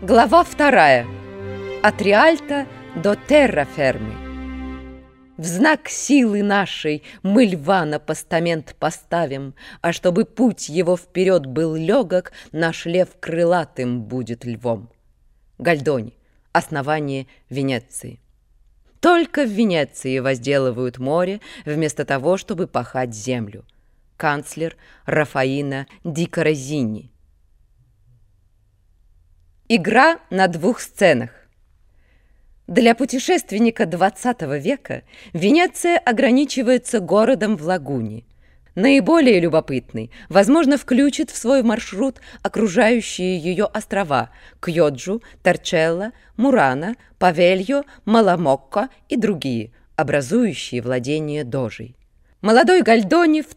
Глава 2. От Риальто до террафермы. В знак силы нашей мы льва на постамент поставим, а чтобы путь его вперед был легок, наш лев крылатым будет львом. Гальдони. Основание Венеции. Только в Венеции возделывают море, вместо того, чтобы пахать землю. Канцлер Рафаино ди Каразини. Игра на двух сценах. Для путешественника XX века Венеция ограничивается городом в лагуне. Наиболее любопытный, возможно, включит в свой маршрут окружающие ее острова Кьоджу, Торчелло, Мурано, Павельо, Маламокко и другие, образующие владение Дожей. Молодой Гальдони в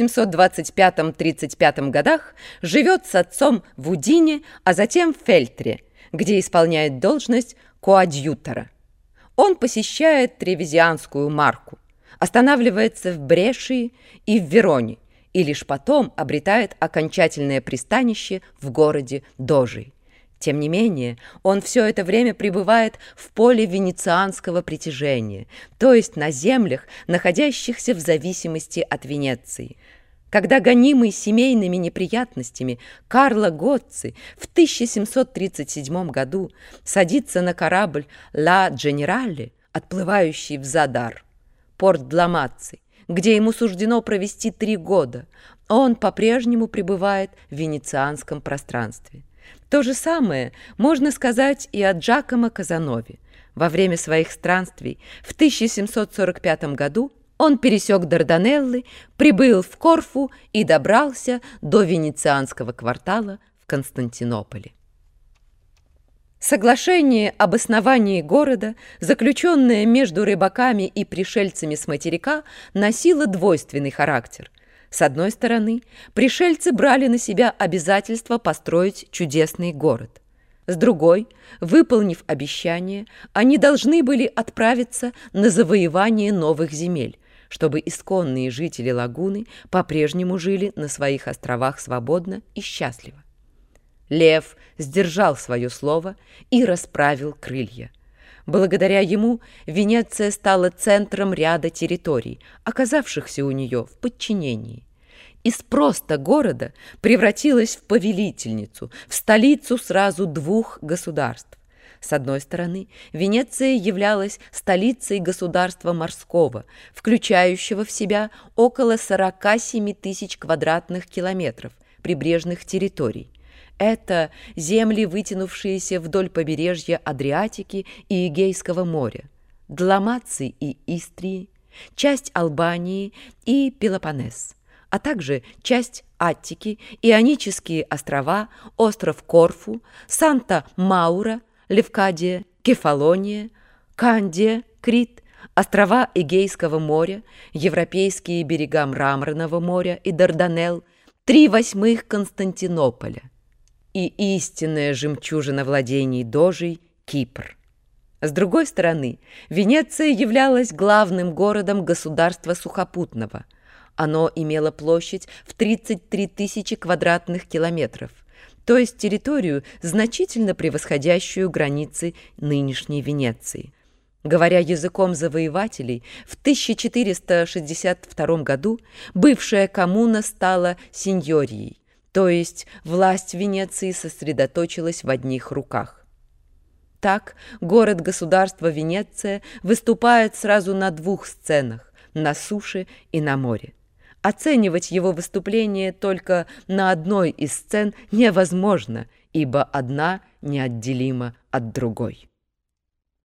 1725-35 годах живет с отцом в Удине, а затем в Фельтре, где исполняет должность коадьютора. Он посещает Тревизианскую Марку, останавливается в Брешии и в Вероне, и лишь потом обретает окончательное пристанище в городе Дожи. Тем не менее, он все это время пребывает в поле венецианского притяжения, то есть на землях, находящихся в зависимости от Венеции. Когда гонимый семейными неприятностями Карло Гоцци в 1737 году садится на корабль «Ла Дженерале», отплывающий в Задар, порт Дламацци, где ему суждено провести 3 года, он по-прежнему пребывает в венецианском пространстве. То же самое можно сказать и о Джакомо Казанове. Во время своих странствий в 1745 году он пересек Дарданеллы, прибыл в Корфу и добрался до венецианского квартала в Константинополе. Соглашение об основании города, заключенное между рыбаками и пришельцами с материка, носило двойственный характер. С одной стороны, пришельцы брали на себя обязательство построить чудесный город. С другой, выполнив обещание, они должны были отправиться на завоевание новых земель, чтобы исконные жители лагуны по-прежнему жили на своих островах свободно и счастливо. Лев сдержал свое слово и расправил крылья. Благодаря ему Венеция стала центром ряда территорий, оказавшихся у нее в подчинении. Из просто города превратилась в повелительницу, в столицу сразу 2 государств. С одной стороны, Венеция являлась столицей государства морского, включающего в себя около 47 тысяч квадратных километров прибрежных территорий. Это земли, вытянувшиеся вдоль побережья Адриатики и Эгейского моря, Далмации и Истрии, часть Албании и Пелопоннес, а также часть Аттики, Ионические острова, остров Корфу, Санта-Маура, Левкадия, Кефалония, Кандия, Крит, острова Эгейского моря, европейские берега Мраморного моря и Дарданелл, 3/8 Константинополя и истинная жемчужина владений Дожей – Кипр. С другой стороны, Венеция являлась главным городом государства сухопутного. Оно имело площадь в 33 тысячи квадратных километров, то есть территорию, значительно превосходящую границы нынешней Венеции. Говоря языком завоевателей, в 1462 году бывшая коммуна стала синьорией, то есть власть Венеции сосредоточилась в одних руках. Так, город-государство Венеция выступает сразу на 2 сценах – на суше и на море. Оценивать его выступление только на одной из сцен невозможно, ибо одна неотделима от другой.